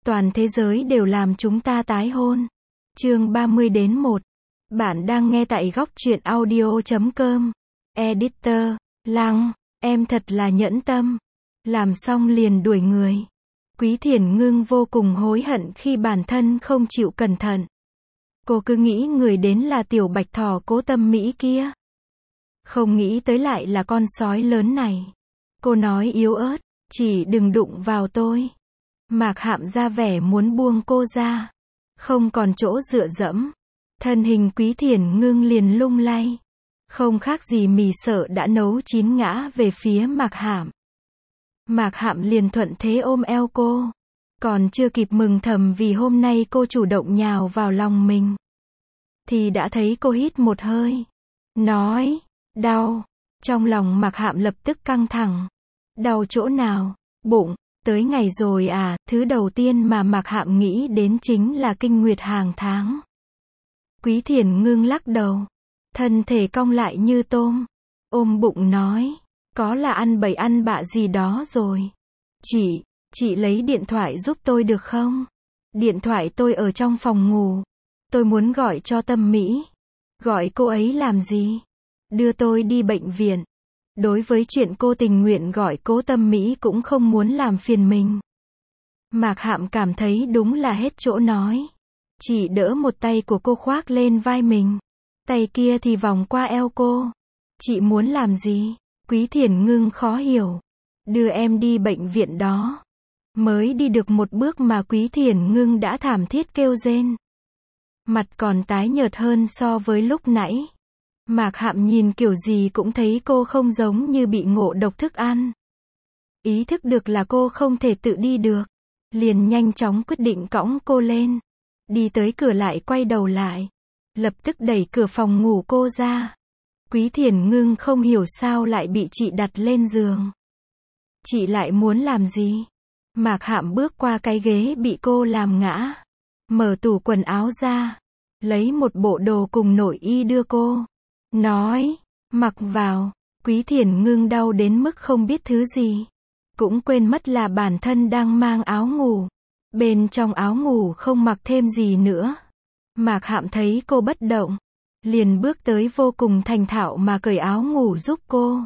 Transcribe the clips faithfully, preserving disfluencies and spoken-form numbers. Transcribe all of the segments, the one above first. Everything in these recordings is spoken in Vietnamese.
Toàn thế giới đều làm chúng ta tái hôn. Chương ba mươi đến một. Bạn đang nghe tại góc truyện audio chấm com. Editor, Lăng, em thật là nhẫn tâm. Làm xong liền đuổi người. Quý Thiển Ngưng vô cùng hối hận khi bản thân không chịu cẩn thận. Cô cứ nghĩ người đến là tiểu bạch thỏ Cố Tâm Mỹ kia. Không nghĩ tới lại là con sói lớn này. Cô nói yếu ớt, chỉ đừng đụng vào tôi. Mạc Hạm ra vẻ muốn buông cô ra. Không còn chỗ dựa dẫm. Thân hình Quý Thiển Ngưng liền lung lay. Không khác gì mì sợ đã nấu chín ngã về phía Mạc Hạm. Mạc Hạm liền thuận thế ôm eo cô. Còn chưa kịp mừng thầm vì hôm nay cô chủ động nhào vào lòng mình, thì đã thấy cô hít một hơi. Nói, đau. Trong lòng Mạc Hạm lập tức căng thẳng. Đau chỗ nào? Bụng. Tới ngày rồi à, thứ đầu tiên mà Mạc Hạm nghĩ đến chính là kinh nguyệt hàng tháng. Quý Thiển Ngưng lắc đầu. Thân thể cong lại như tôm. Ôm bụng nói, có là ăn bậy ăn bạ gì đó rồi. Chị, chị lấy điện thoại giúp tôi được không? Điện thoại tôi ở trong phòng ngủ. Tôi muốn gọi cho Tâm Mỹ. Gọi cô ấy làm gì? Đưa tôi đi bệnh viện. Đối với chuyện cô tình nguyện gọi Cố Tâm Mỹ cũng không muốn làm phiền mình. Mạc Hạm cảm thấy đúng là hết chỗ nói. Chỉ đỡ một tay của cô khoác lên vai mình. Tay kia thì vòng qua eo cô. Chị muốn làm gì? Quý Thiển Ngưng khó hiểu. Đưa em đi bệnh viện đó. Mới đi được một bước mà Quý Thiển Ngưng đã thảm thiết kêu rên. Mặt còn tái nhợt hơn so với lúc nãy. Mạc Hạm nhìn kiểu gì cũng thấy cô không giống như bị ngộ độc thức ăn. Ý thức được là cô không thể tự đi được. Liền nhanh chóng quyết định cõng cô lên. Đi tới cửa lại quay đầu lại. Lập tức đẩy cửa phòng ngủ cô ra. Quý Thiển Ngưng không hiểu sao lại bị chị đặt lên giường. Chị lại muốn làm gì? Mạc Hạm bước qua cái ghế bị cô làm ngã. Mở tủ quần áo ra. Lấy một bộ đồ cùng nội y đưa cô. Nói, mặc vào. Quý Thiển Ngưng đau đến mức không biết thứ gì. Cũng quên mất là bản thân đang mang áo ngủ. Bên trong áo ngủ không mặc thêm gì nữa. Mạc Hạm thấy cô bất động. Liền bước tới vô cùng thành thạo mà cởi áo ngủ giúp cô.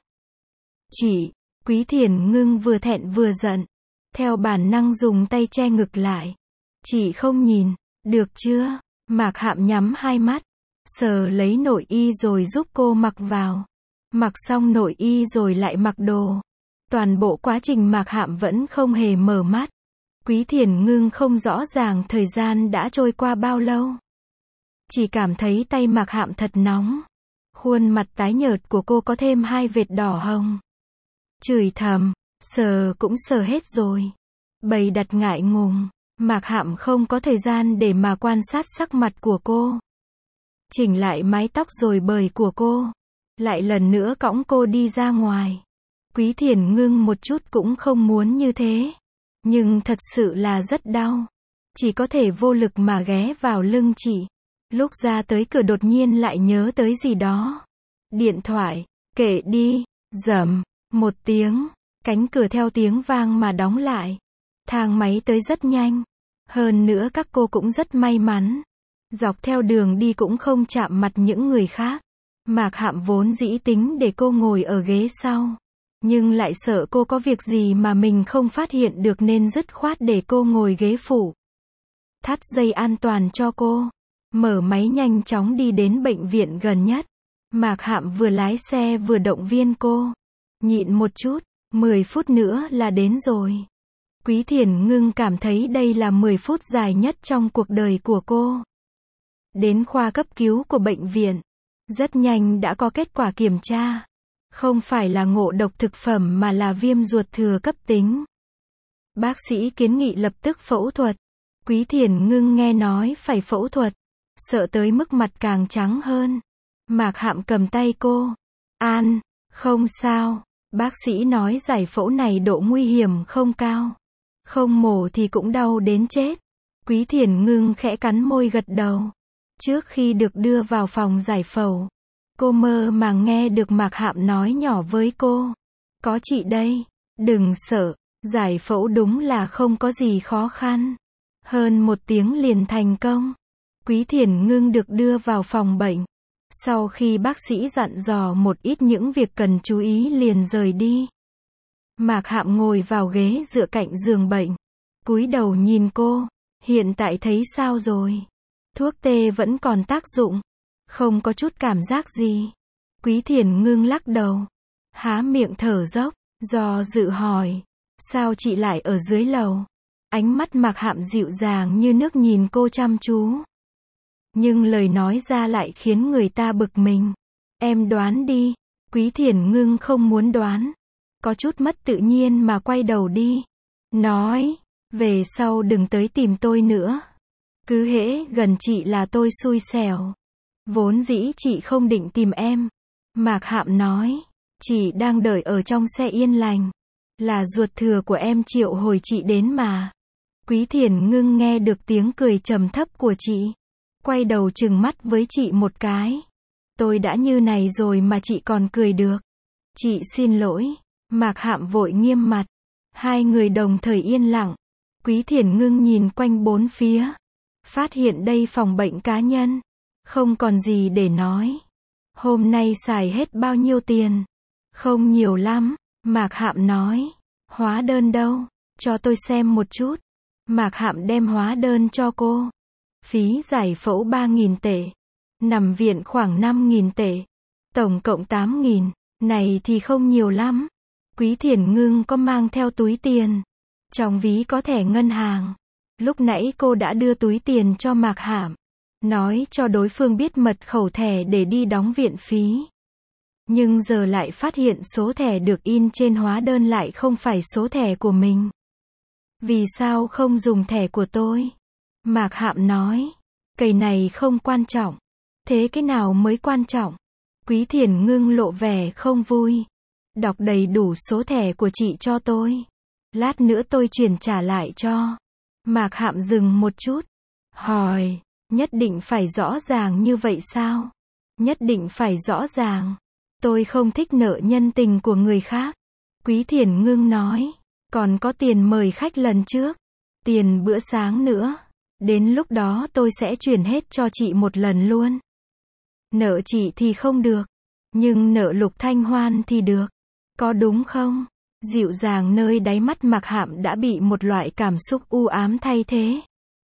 Chị, Quý Thiển Ngưng vừa thẹn vừa giận. Theo bản năng dùng tay che ngực lại. Chị không nhìn, được chưa? Mạc Hạm nhắm hai mắt. Sờ lấy nội y rồi giúp cô mặc vào. Mặc xong nội y rồi lại mặc đồ. Toàn bộ quá trình Mạc Hạm vẫn không hề mở mắt. Quý Thiển Ngưng không rõ ràng thời gian đã trôi qua bao lâu. Chỉ cảm thấy tay Mạc Hạm thật nóng. Khuôn mặt tái nhợt của cô có thêm hai vệt đỏ hồng. Chửi thầm, sờ cũng sờ hết rồi. Bày đặt ngại ngùng. Mạc Hạm không có thời gian để mà quan sát sắc mặt của cô. Chỉnh lại mái tóc rồi bời của cô. Lại lần nữa cõng cô đi ra ngoài. Quý Thiển Ngưng một chút cũng không muốn như thế. Nhưng thật sự là rất đau. Chỉ có thể vô lực mà ghé vào lưng chị. Lúc ra tới cửa đột nhiên lại nhớ tới gì đó. Điện thoại, kệ đi, rầm, một tiếng. Cánh cửa theo tiếng vang mà đóng lại. Thang máy tới rất nhanh. Hơn nữa các cô cũng rất may mắn. Dọc theo đường đi cũng không chạm mặt những người khác. Mạc Hạm vốn dĩ tính để cô ngồi ở ghế sau. Nhưng lại sợ cô có việc gì mà mình không phát hiện được nên dứt khoát để cô ngồi ghế phụ. Thắt dây an toàn cho cô. Mở máy nhanh chóng đi đến bệnh viện gần nhất. Mạc Hạm vừa lái xe vừa động viên cô. Nhịn một chút, mười phút nữa là đến rồi. Quý Thiển Ngưng cảm thấy đây là mười phút dài nhất trong cuộc đời của cô. Đến khoa cấp cứu của bệnh viện. Rất nhanh đã có kết quả kiểm tra. Không phải là ngộ độc thực phẩm mà là viêm ruột thừa cấp tính. Bác sĩ kiến nghị lập tức phẫu thuật. Quý Thiển Ngưng nghe nói phải phẫu thuật. Sợ tới mức mặt càng trắng hơn. Mạc Hạm cầm tay cô. An, không sao. Bác sĩ nói giải phẫu này độ nguy hiểm không cao. Không mổ thì cũng đau đến chết. Quý Thiển Ngưng khẽ cắn môi gật đầu. Trước khi được đưa vào phòng giải phẫu, cô mơ màng nghe được Mạc Hạm nói nhỏ với cô. Có chị đây, đừng sợ, giải phẫu đúng là không có gì khó khăn. Hơn một tiếng liền thành công. Quý Thiền Ngưng được đưa vào phòng bệnh. Sau khi bác sĩ dặn dò một ít những việc cần chú ý liền rời đi. Mạc Hạm ngồi vào ghế dựa cạnh giường bệnh. Cúi đầu nhìn cô. Hiện tại thấy sao rồi? Thuốc tê vẫn còn tác dụng. Không có chút cảm giác gì. Quý Thiền Ngưng lắc đầu. Há miệng thở dốc. Do dự hỏi. Sao chị lại ở dưới lầu? Ánh mắt Mạc Hạm dịu dàng như nước nhìn cô chăm chú. Nhưng lời nói ra lại khiến người ta bực mình. Em đoán đi. Quý Thiền Ngưng không muốn đoán. Có chút mất tự nhiên mà quay đầu đi. Nói. Về sau đừng tới tìm tôi nữa. Cứ hễ gần chị là tôi xui xẻo. Vốn dĩ chị không định tìm em. Mạc Hạm nói. Chị đang đợi ở trong xe yên lành. Là ruột thừa của em triệu hồi chị đến mà. Quý Thiền Ngưng nghe được tiếng cười trầm thấp của chị. Quay đầu trừng mắt với chị một cái. Tôi đã như này rồi mà chị còn cười được. Chị xin lỗi. Mạc Hạm vội nghiêm mặt. Hai người đồng thời yên lặng. Quý Thiền Ngưng nhìn quanh bốn phía. Phát hiện đây phòng bệnh cá nhân. Không còn gì để nói. Hôm nay xài hết bao nhiêu tiền? Không nhiều lắm. Mạc Hạm nói. Hóa đơn đâu? Cho tôi xem một chút. Mạc Hạm đem hóa đơn cho cô. Phí giải phẫu ba nghìn tệ. Nằm viện khoảng năm nghìn tệ. Tổng cộng tám nghìn. Này thì không nhiều lắm. Quý Thiền Ngưng có mang theo túi tiền. Trong ví có thẻ ngân hàng. Lúc nãy cô đã đưa túi tiền cho Mạc Hạm. Nói cho đối phương biết mật khẩu thẻ để đi đóng viện phí. Nhưng giờ lại phát hiện số thẻ được in trên hóa đơn lại không phải số thẻ của mình. Vì sao không dùng thẻ của tôi? Mạc Hạm nói. Cái này không quan trọng. Thế cái nào mới quan trọng? Quý Thiền Ngưng lộ vẻ không vui. Đọc đầy đủ số thẻ của chị cho tôi. Lát nữa tôi chuyển trả lại cho. Mạc Hạm dừng một chút. Hỏi. Nhất định phải rõ ràng như vậy sao? Nhất định phải rõ ràng. Tôi không thích nợ nhân tình của người khác. Quý Thiền Ngưng nói. Còn có tiền mời khách lần trước. Tiền bữa sáng nữa. Đến lúc đó tôi sẽ chuyển hết cho chị một lần luôn. Nợ chị thì không được. Nhưng nợ Lục Thanh Hoan thì được. Có đúng không? Dịu dàng nơi đáy mắt Mạc Hạm đã bị một loại cảm xúc u ám thay thế.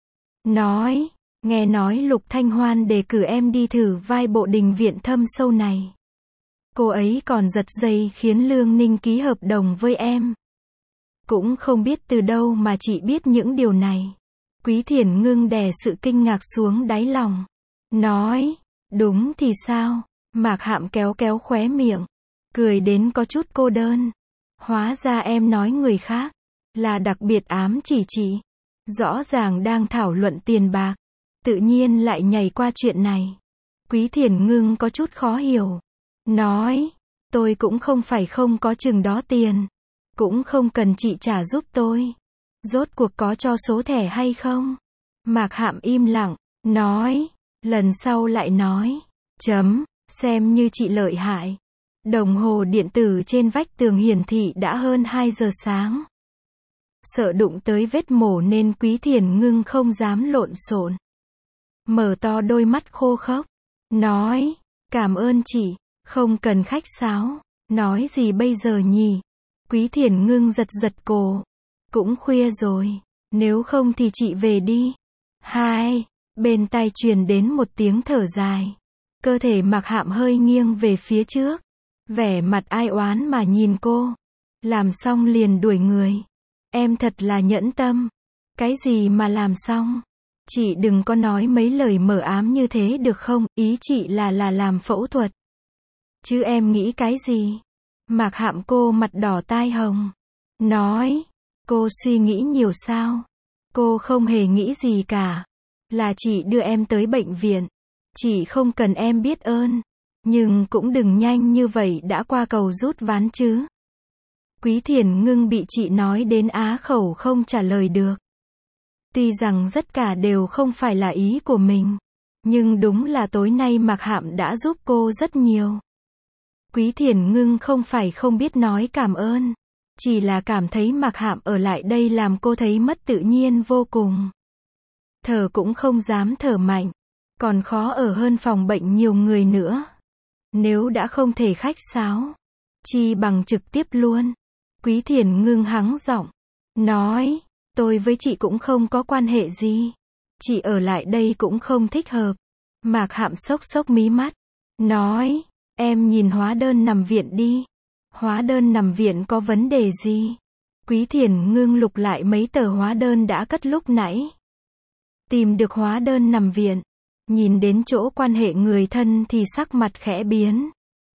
Nói. Nghe nói Lục Thanh Hoan đề cử em đi thử vai bộ Đình Viện Thâm Sâu này. Cô ấy còn giật dây khiến Lương Ninh ký hợp đồng với em. Cũng không biết từ đâu mà chị biết những điều này. Quý Thiền Ngưng đè sự kinh ngạc xuống đáy lòng. Nói. Đúng thì sao? Mạc Hạm kéo kéo khóe miệng. Cười đến có chút cô đơn. Hóa ra em nói người khác. Là đặc biệt ám chỉ chị. Rõ ràng đang thảo luận tiền bạc. Tự nhiên lại nhảy qua chuyện này. Quý Thiền Ngưng có chút khó hiểu. Nói. Tôi cũng không phải không có chừng đó tiền. Cũng không cần chị trả giúp tôi. Rốt cuộc có cho số thẻ hay không? Mạc Hạm im lặng. Nói. Lần sau lại nói. Chấm. Xem như chị lợi hại. Đồng hồ điện tử trên vách tường hiển thị đã hơn hai giờ sáng. Sợ đụng tới vết mổ nên Quý Thiền Ngưng không dám lộn xộn. Mở to đôi mắt khô khốc. Nói. Cảm ơn chị. Không cần khách sáo. Nói gì bây giờ nhỉ? Quý Thiền Ngưng giật giật cổ. Cũng khuya rồi. Nếu không thì chị về đi. Hai. Bên tai truyền đến một tiếng thở dài. Cơ thể Mạc Hạm hơi nghiêng về phía trước. Vẻ mặt ai oán mà nhìn cô. Làm xong liền đuổi người. Em thật là nhẫn tâm. Cái gì mà làm xong? Chị đừng có nói mấy lời mờ ám như thế được không? Ý chị là là làm phẫu thuật. Chứ em nghĩ cái gì? Mạc Hạm cô mặt đỏ tai hồng. Nói. Cô suy nghĩ nhiều sao? Cô không hề nghĩ gì cả. Là chị đưa em tới bệnh viện. Chị không cần em biết ơn. Nhưng cũng đừng nhanh như vậy đã qua cầu rút ván chứ. Quý Thiền Ngưng bị chị nói đến á khẩu không trả lời được. Tuy rằng tất cả đều không phải là ý của mình. Nhưng đúng là tối nay Mạc Hạm đã giúp cô rất nhiều. Quý Thiền Ngưng không phải không biết nói cảm ơn. Chỉ là cảm thấy Mạc Hạm ở lại đây làm cô thấy mất tự nhiên vô cùng. Thở cũng không dám thở mạnh. Còn khó ở hơn phòng bệnh nhiều người nữa. Nếu đã không thể khách sáo, chi bằng trực tiếp luôn. Quý Thiền Ngưng hắng giọng, nói, tôi với chị cũng không có quan hệ gì. Chị ở lại đây cũng không thích hợp. Mạc Hạm xốc xốc mí mắt, nói, em nhìn hóa đơn nằm viện đi. Hóa đơn nằm viện có vấn đề gì? Quý Thiền Ngưng lục lại mấy tờ hóa đơn đã cất lúc nãy. Tìm được hóa đơn nằm viện. Nhìn đến chỗ quan hệ người thân thì sắc mặt khẽ biến.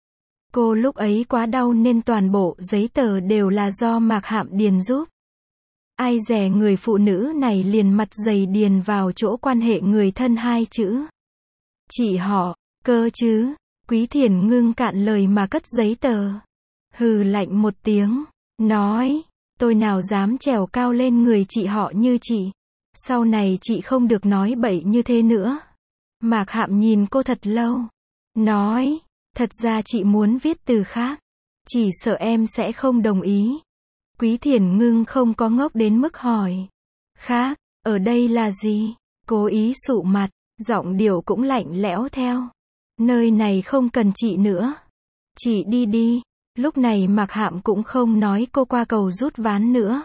Cô lúc ấy quá đau nên toàn bộ giấy tờ đều là do Mạc Hạm điền giúp. Ai dè người phụ nữ này liền mặt dày điền vào chỗ quan hệ người thân hai chữ. Chị họ, cơ chứ. Quý Thiền Ngưng cạn lời mà cất giấy tờ. Hừ lạnh một tiếng, nói, tôi nào dám trèo cao lên người chị họ như chị. Sau này chị không được nói bậy như thế nữa. Mạc Hạm nhìn cô thật lâu, nói, thật ra chị muốn viết từ khác. Chỉ sợ em sẽ không đồng ý. Quý Thiền Ngưng không có ngốc đến mức hỏi. Khác, ở đây là gì? Cố ý sụ mặt, giọng điệu cũng lạnh lẽo theo. Nơi này không cần chị nữa. Chị đi đi. Lúc này Mạc Hạm cũng không nói cô qua cầu rút ván nữa.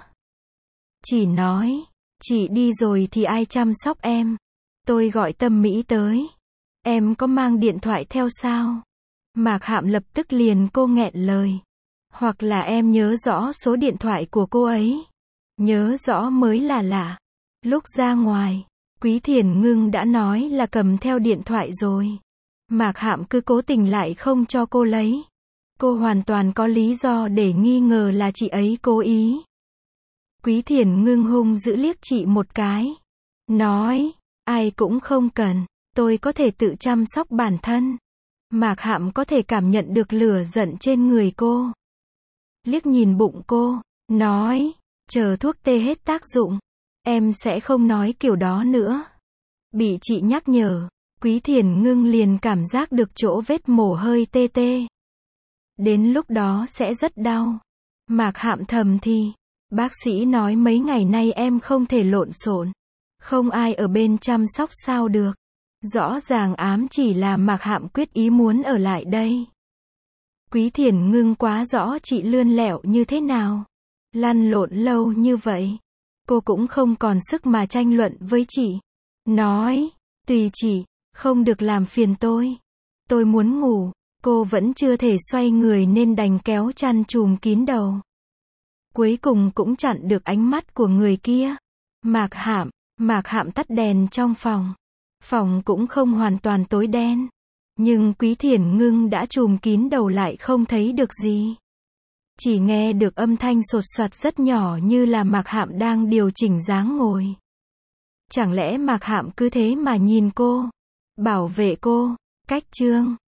Chỉ nói, chị đi rồi thì ai chăm sóc em? Tôi gọi Tâm Mỹ tới. Em có mang điện thoại theo sao? Mạc Hạm lập tức liền cô nghẹn lời. Hoặc là em nhớ rõ số điện thoại của cô ấy. Nhớ rõ mới là lạ. Lúc ra ngoài, Quý Thiền Ngưng đã nói là cầm theo điện thoại rồi. Mạc Hạm cứ cố tình lại không cho cô lấy. Cô hoàn toàn có lý do để nghi ngờ là chị ấy cố ý. Quý Thiền Ngưng hung dữ liếc chị một cái. Nói, ai cũng không cần, tôi có thể tự chăm sóc bản thân. Mạc Hạm có thể cảm nhận được lửa giận trên người cô. Liếc nhìn bụng cô, nói, chờ thuốc tê hết tác dụng, em sẽ không nói kiểu đó nữa. Bị chị nhắc nhở, Quý Thiền Ngưng liền cảm giác được chỗ vết mổ hơi tê tê. Đến lúc đó sẽ rất đau. Mạc Hạm thầm thì, bác sĩ nói mấy ngày nay em không thể lộn xộn. Không ai ở bên chăm sóc sao được. Rõ ràng ám chỉ là Mạc Hạm quyết ý muốn ở lại đây. Quý Thiền Ngưng quá rõ chị lươn lẹo như thế nào. Lăn lộn lâu như vậy. Cô cũng không còn sức mà tranh luận với chị. Nói, tùy chị, không được làm phiền tôi. Tôi muốn ngủ. Cô vẫn chưa thể xoay người nên đành kéo chăn trùm kín đầu. Cuối cùng cũng chặn được ánh mắt của người kia. Mạc Hạm, Mạc Hạm tắt đèn trong phòng. Phòng cũng không hoàn toàn tối đen. Nhưng Quý Thiền Ngưng đã trùm kín đầu lại không thấy được gì. Chỉ nghe được âm thanh sột soạt rất nhỏ như là Mạc Hạm đang điều chỉnh dáng ngồi. Chẳng lẽ Mạc Hạm cứ thế mà nhìn cô, bảo vệ cô, cách chương.